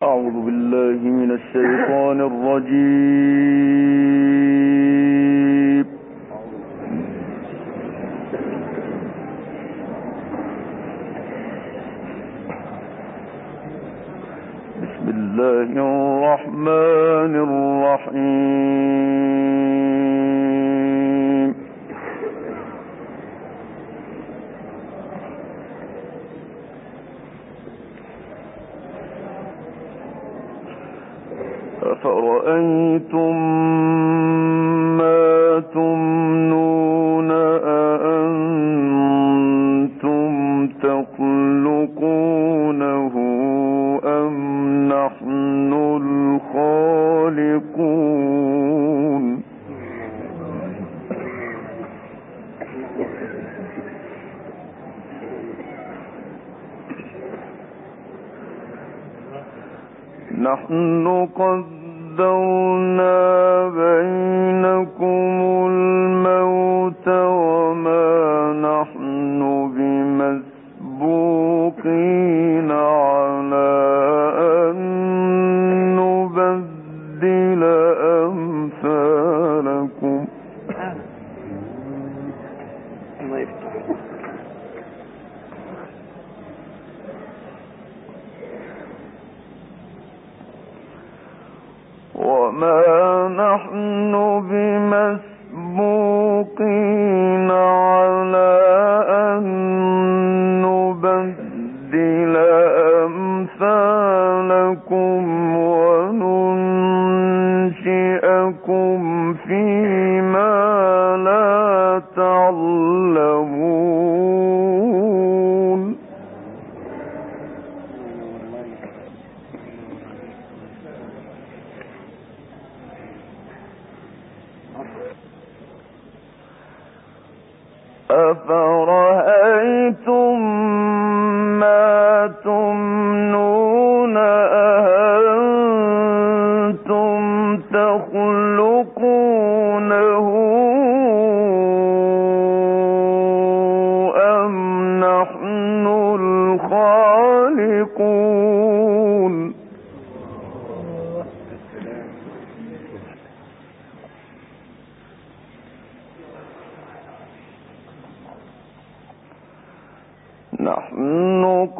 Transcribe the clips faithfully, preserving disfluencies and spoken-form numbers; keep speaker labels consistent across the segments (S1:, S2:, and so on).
S1: أعوذ بالله من الشيطان الرجيم. بسم الله الرحمن الرحيم. أفرأيتم ما تمنون أأنتم تخلقونه أم نحن الخالقون نحن قدرنا بينكم الموت وما نحن بمسبوقين على أن نبدل أمثالكم وما نحن بمسبوقين على أن نبدل أمثالكم وننشئكم فيما لا تعلمون. أفرأيتم ما تمنون أأنتم تخلقونه أم نحن الخالقون نحن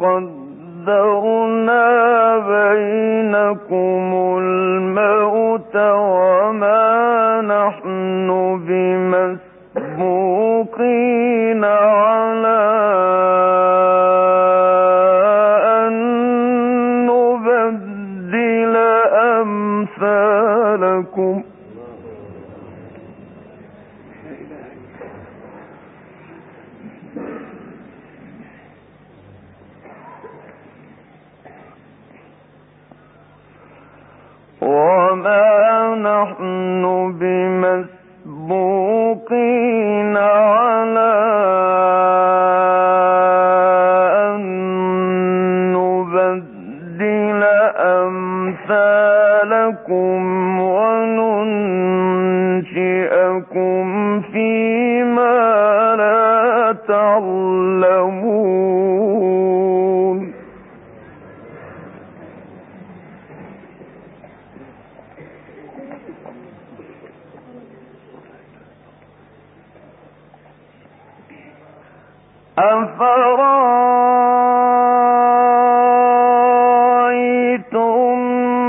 S1: قدرنا بينكم الموت وما نحن بمسبوقين على أن نبدل أمثالكم وما نحن بمسبوقين على أن نبدل أمثالكم وننشئكم فيما لا تعلمون. أفرأيتم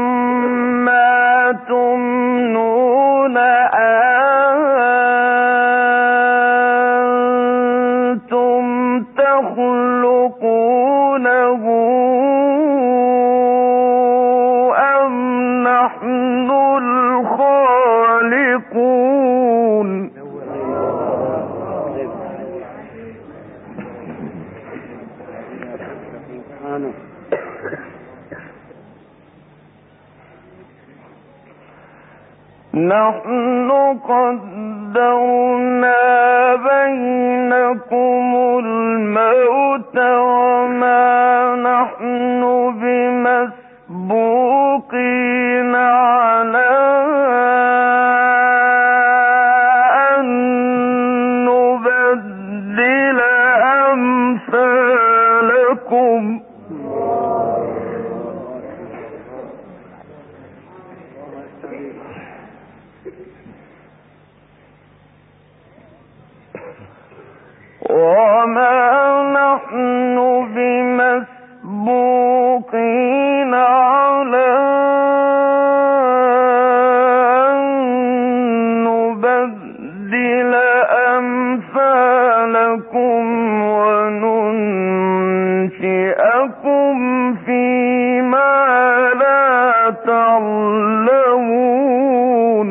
S1: ما تمنون أأنتم تخلقونه أم نحن الخالقون نحن قدرنا بينكم الموت وما نحن بمسبوقين على أن نبدل أمثالكم صادقين على أن نبدل أمثالكم وننشئكم فيما لا تعلمون.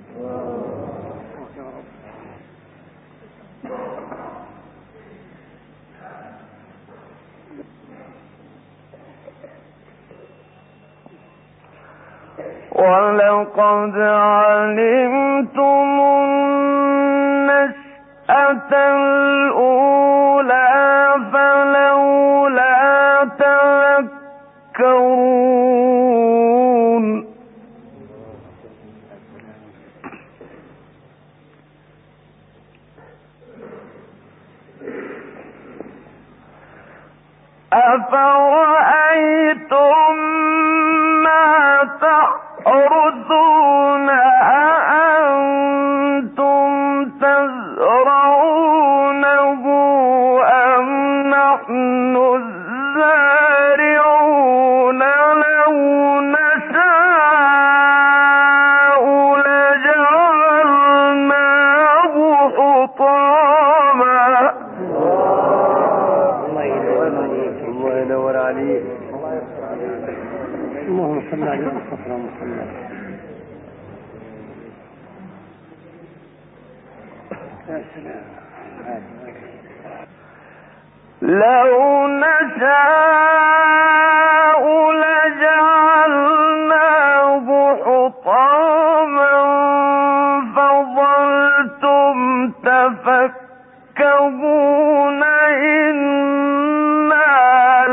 S1: ولقد علمتم النشأة الأولى فلولا تذكرون. أفرأيتم ما تحرثون أأنتم تزرعونه أم نحن الزارعون لو نشاء لجعلناه حطاما.
S2: الله ينور عليك. اللهم صل على سيدنا محمد.
S1: لو نشاء لجعلناه حطاما فظلتم تفكهون إنا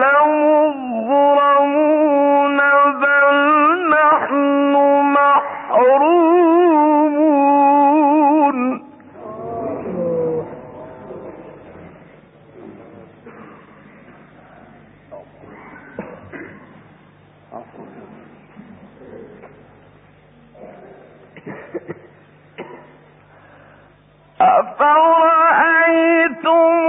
S1: لمغرمون بل نحن محرومون. أفرأيتم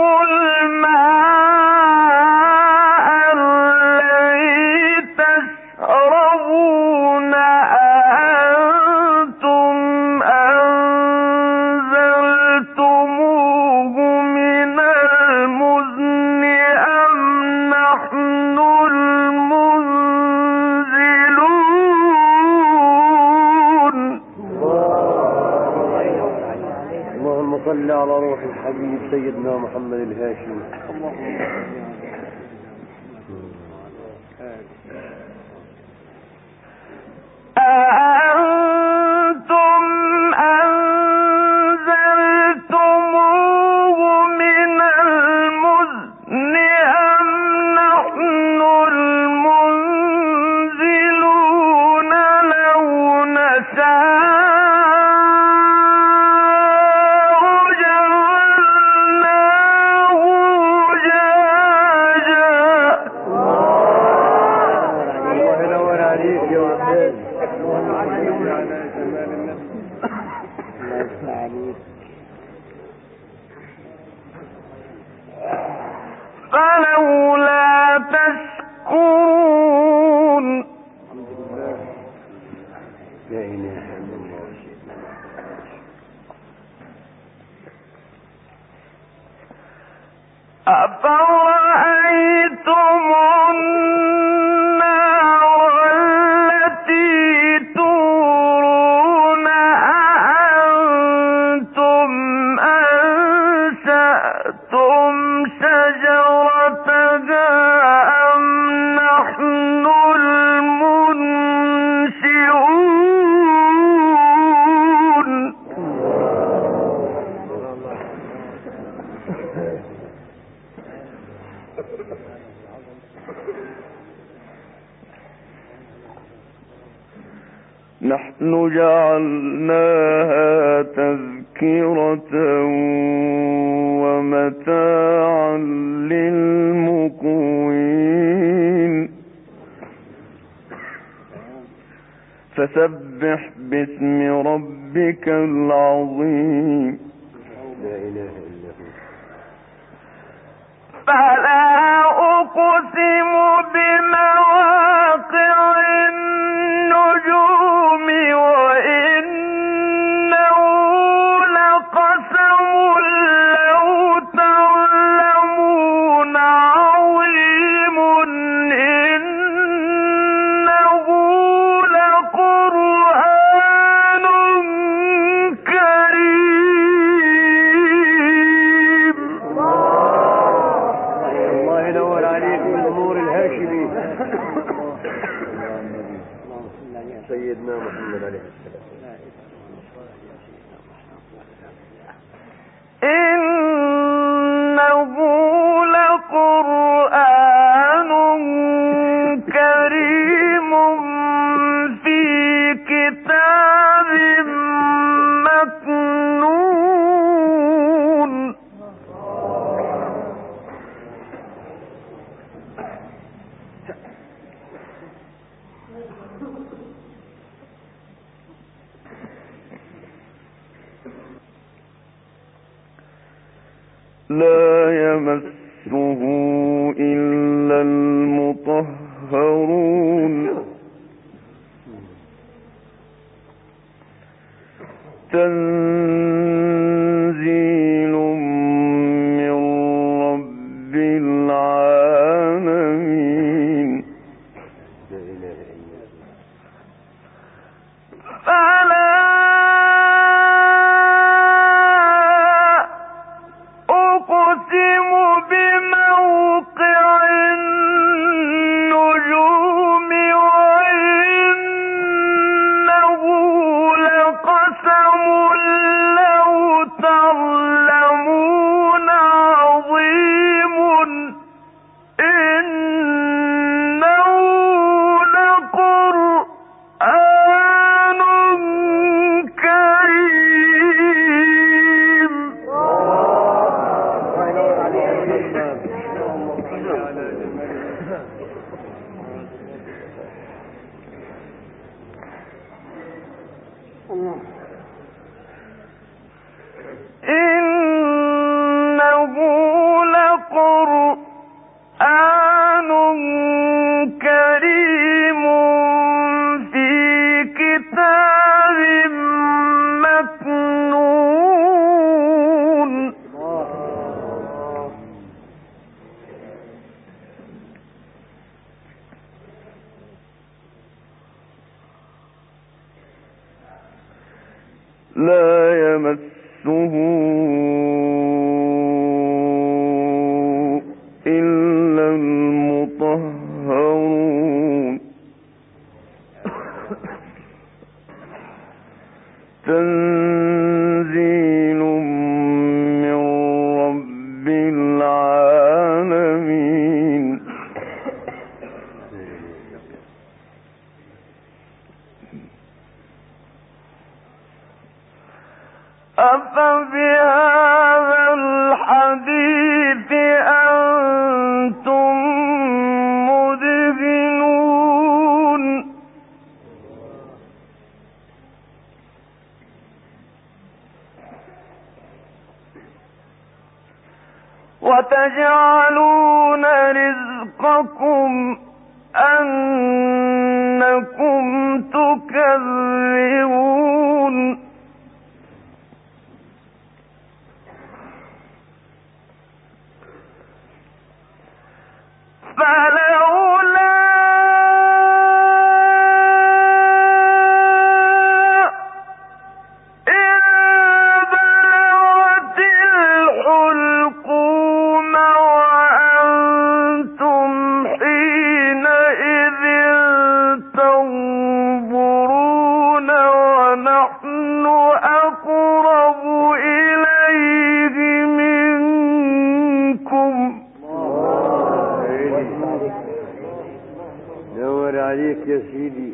S1: الماء الذي تشربون أأنتم أنزلتموه من المزن أم نحن المنزلون.
S2: اللهم صل على روح الحبيب سيدنا محمد الهاشمي.
S1: أأنتم أنزلتموه من المزن أم نحن المنزلون لو نشاء فلولا تشكرون.
S2: لا إله إلا الله.
S1: أفرأيتم النار التي تورون أأنتم أنشأتم شجرتها أم نحن المنشئون. نحن جعلناها تذكرة ومتاعا للمقوين فسبح باسم ربك العظيم.
S2: لا إله إلا هو.
S1: فلا أقسم بمواقع
S2: سيدنا محمد عليه السلام.
S1: إنه لقرآن كريم في كتاب مكنون لا يمسه إلا المطهرون تنزيل من رب العالمين فلا أقسم بموقع النجوم وإنه لقسم لو تعلمون عظيم إنه لقرآن كريم إنه لقرآن كريم في كتاب مكنون لا يمسه إلا المطهرون تنزيل من رب العالمين أفبهذا الحديث أنتم مدهنون وتجعلون رزقكم أنكم تكذبون فلولا إذ بلغت الحلقوم وأنتم حينئذ تنظرون ونحن أقرب إليه منكم
S2: نور عليك يا سيدي.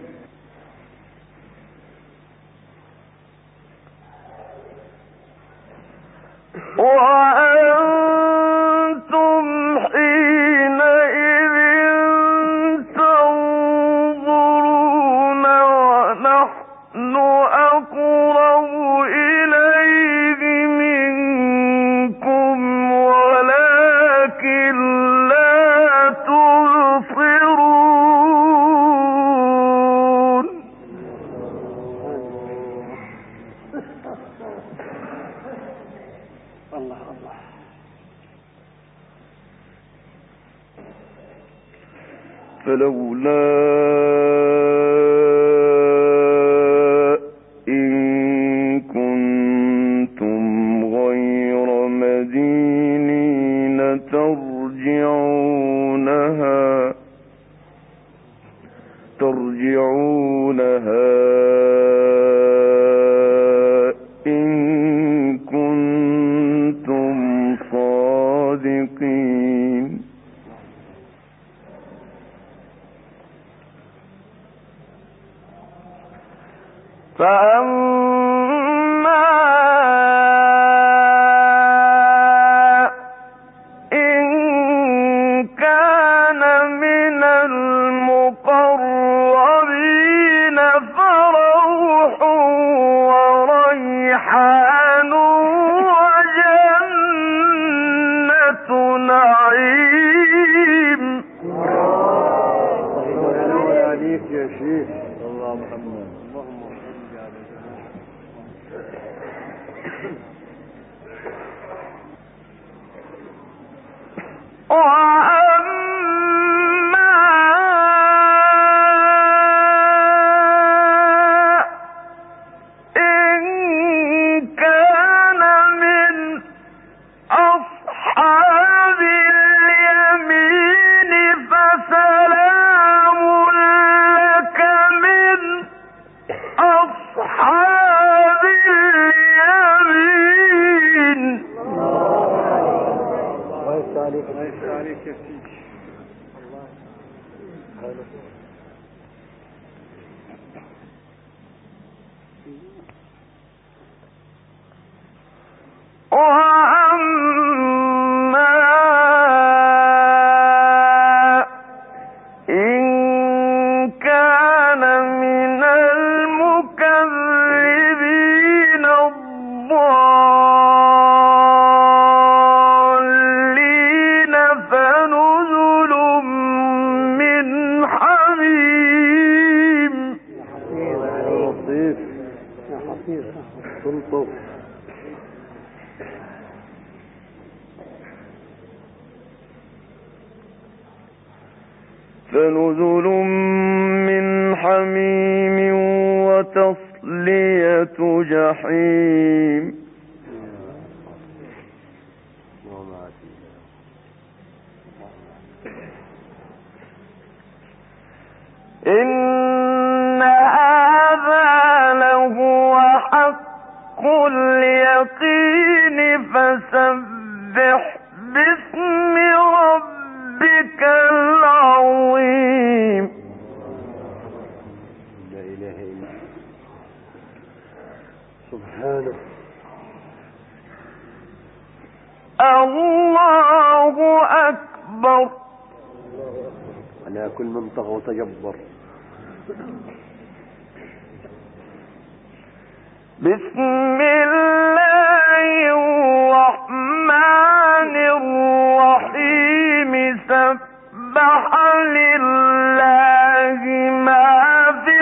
S1: وأنتم حينئذ تنظرون ونحن أقرب إليه منكم ولكن لا تبصرون الله الله. فلولا إن كنتم غير مدينين ترجعونها ترجعونها إن كنتم صادقين. فأما إن كان من المقربين فروح وريحان وجنة نعيم.
S2: الله عليك يا شيخ. الله محمد. اللهم صل على
S1: وأما إن كان من أصحاب اليمين فسلام لك من أصحاب اليمين.
S2: الله عليك يا سيدي. الله
S1: وأما إن كان من المكذبين الضالين فنزل من حميم.
S2: لطيف يا حفيظ. تلطف.
S1: فنزل من حميم وتصلية جحيم. إن هذا لهو حق اليقين فسبح باسم ربك العظيم.
S2: لا إله إلا سبحانه.
S1: الله أكبر.
S2: على كل من طغى وتجبر.
S1: بسم الله الرحمن الرحيم. سبح لله ما في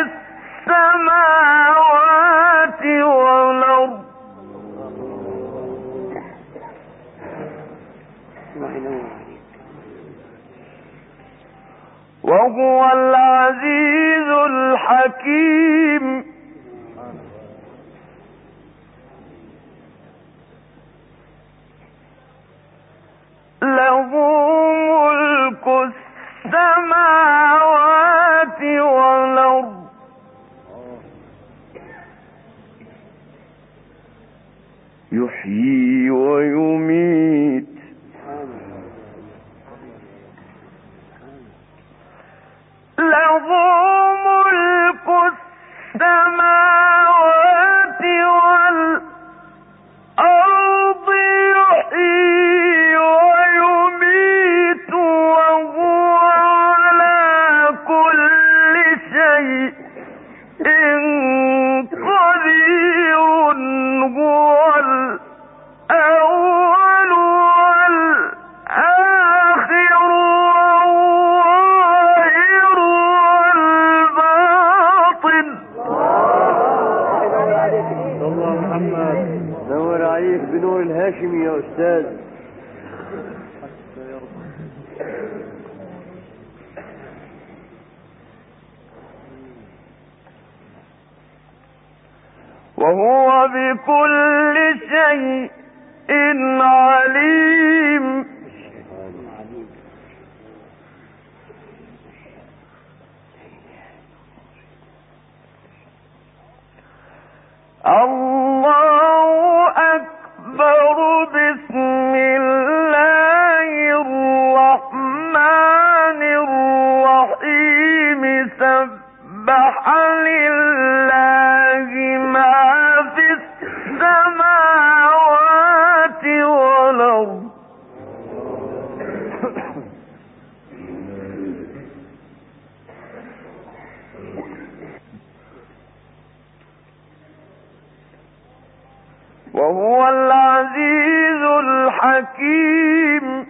S1: السماوات والأرض وهو العزيز الحكيم. له ملك السماوات والأرض يحيي ويميت. له ملك السماوات والأرض يحيي ويميت وهو على كل شيء قدير. هو الأول والآخر والظاهر والباطن.
S2: الله محمد. نور عليك بنور الهاشمي يا أستاذ.
S1: وهو بكل شيء عليم. سبح لله ما في السماوات والأرض وهو العزيز الحكيم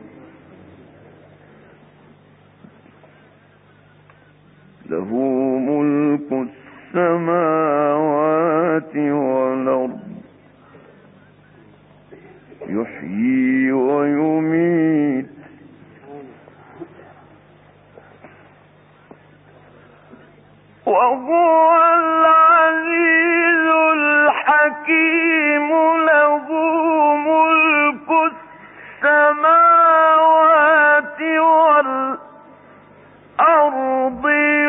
S1: له ملك السماوات والأرض يحيي ويميت وهو العزيز الحكيم له ملك السماوات والأرض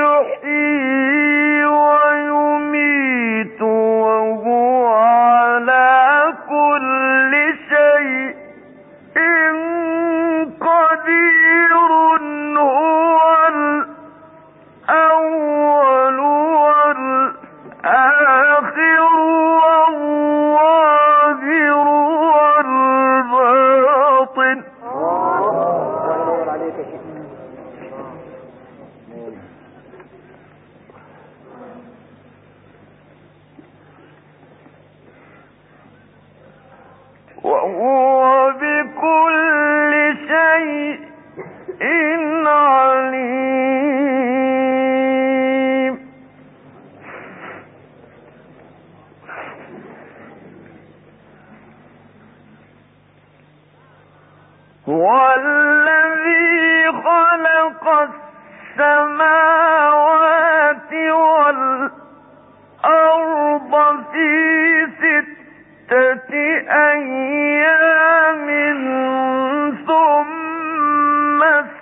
S1: يحيي ويميت وهو على كل شيء قدير هو الأول والآخر والظاهر والباطن وهو بكل شيء عليم هو الذي خلق السماوات والأرض في ستة أيام ثم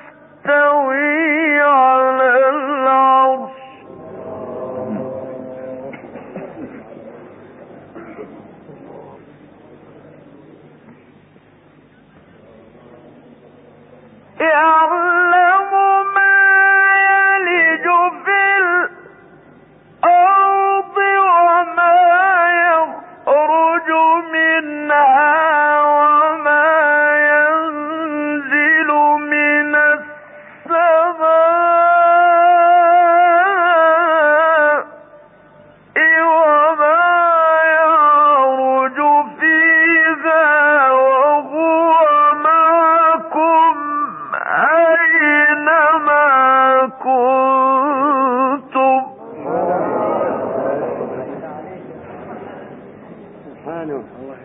S1: استوى على العرش يعلم ما يلج في الأرض وما يخرج منها وما ينزل من السماء وما يعرج فيها وهو معكم أينما كنتم
S2: سبحانه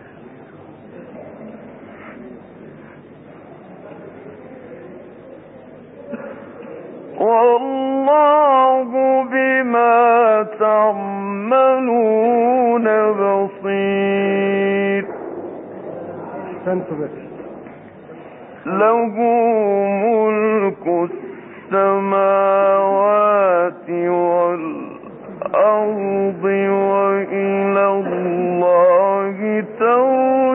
S1: والله بما تعملون بصير
S2: أحسنتم بك
S1: له ملك السماوات والأرض وإلى الله ترجع